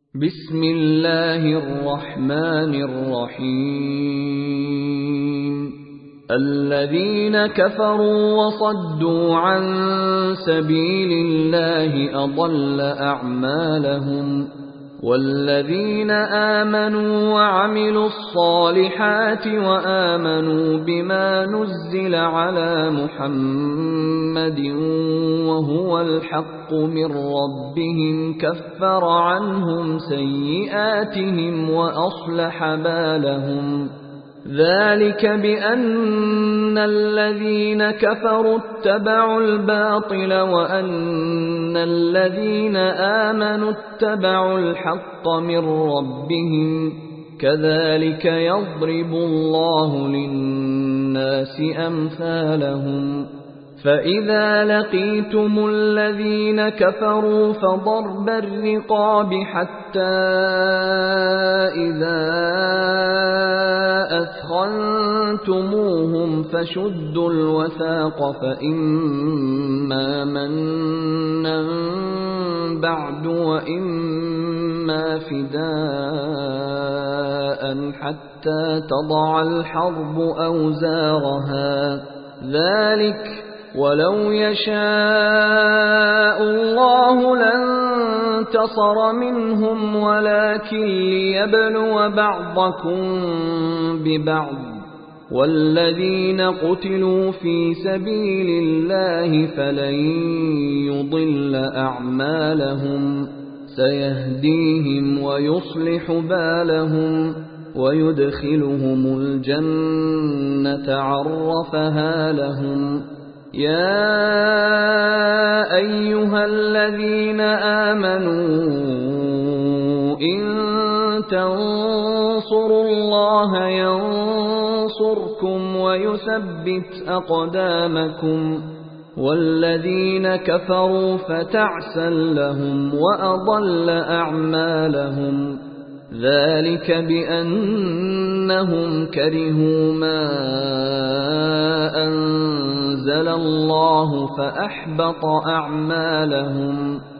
بسم الله الرحمن الرحيم الذين كفروا وصدوا عن سبيل الله أضل أعمالهم والذين آمنوا وعملوا الصالحات وآمنوا بما نزل على محمد وهو الحق من ربهم كفر عنهم سيئاتهم وأصلح بالهم ذلك بأن الذين كفروا اتبعوا الباطل وأن الذين آمنوا اتبعوا الحق من ربهم كذلك يضرب الله للناس أمثالهم فإذا لقيتم الذين كفروا فضرب الرقاب حتى إذا أثخنتموهم فشدوا الوثاق فإما منا بعد وإما فداء حتى تضع الحرب أوزارها ذلك ولو يشاء الله لانتصر منهم ولكن ليبلو بعضكم ببعض والذين قتلوا في سبيل الله فلن يضل أعمالهم سيهديهم ويصلح بالهم ويدخلهم الجنة عرفها لهم يا أيها الذين آمنوا إن تنصروا الله ينصركم ويثبت أقدامكم والذين كفروا فتعسا لهم وأضل أعمالهم ذلك بأنهم كرهوا ما أنزل الله فأحبط أعمالهم